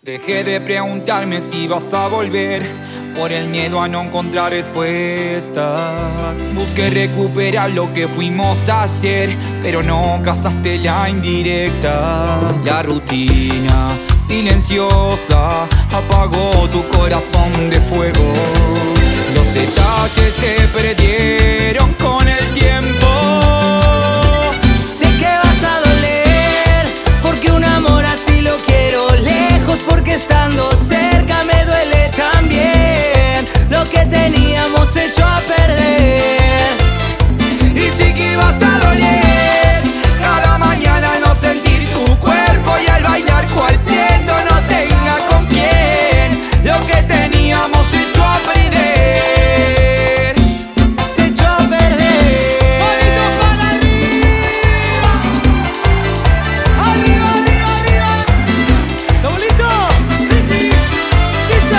Dejé de preguntarme si vas a volver por el miedo a no encontrar respuestas. Busqué recuperar lo que fuimos ayer, pero no cazaste la indirecta. La rutina silenciosa apagó tu corazón de fuego. Los detalles se perdieron con el tiempo. Sé que vas a doler, porque un amor así lo quiero lejos, porque estando cerca me duele también lo que teníamos hecho a perder. Y sí que ibas a doler cada mañana no sentir tu cuerpo, y al bailar cuarteto no tenga con quién lo que teníamos hecho a perder. Se echó a perder. ¡Manito para arriba! ¡Arriba, arriba, arriba! ¡Doblito! ¡Sí, sí! Dice.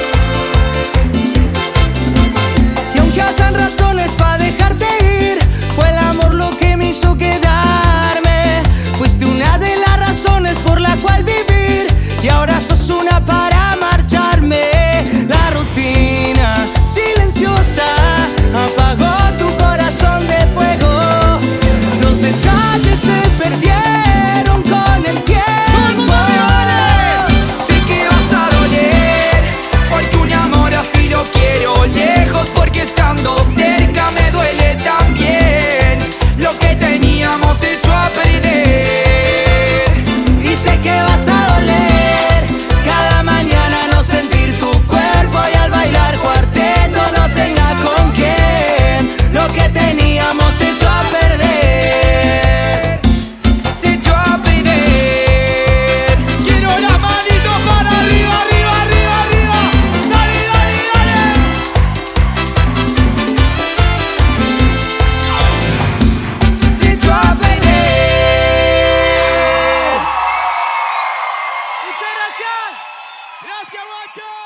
Y aunque hacen razones para dejarte ir, fue el amor lo que me hizo quedarme. Fuiste una de las razones por la cual vivir, y ahora sos una para marcharme. La rutina silenciosa apagó tu corazón de fuego. Los detalles se perdieron con el tiempo. Sí que vas a doler, porque un amor así lo quiero lejos, porque estando cerca me duele también lo que teníamos hecho a perder. Y sé que vas a doler cada mañana no sentir tu cuerpo, y al bailar cuarteto no tenga con quién lo que teníamos hecho a perder. Se echó a perder. Quiero las manitos para arriba, arriba, arriba, arriba. Dale, dale, dale. Se echó a perder. Muchas gracias. Gracias, guacho.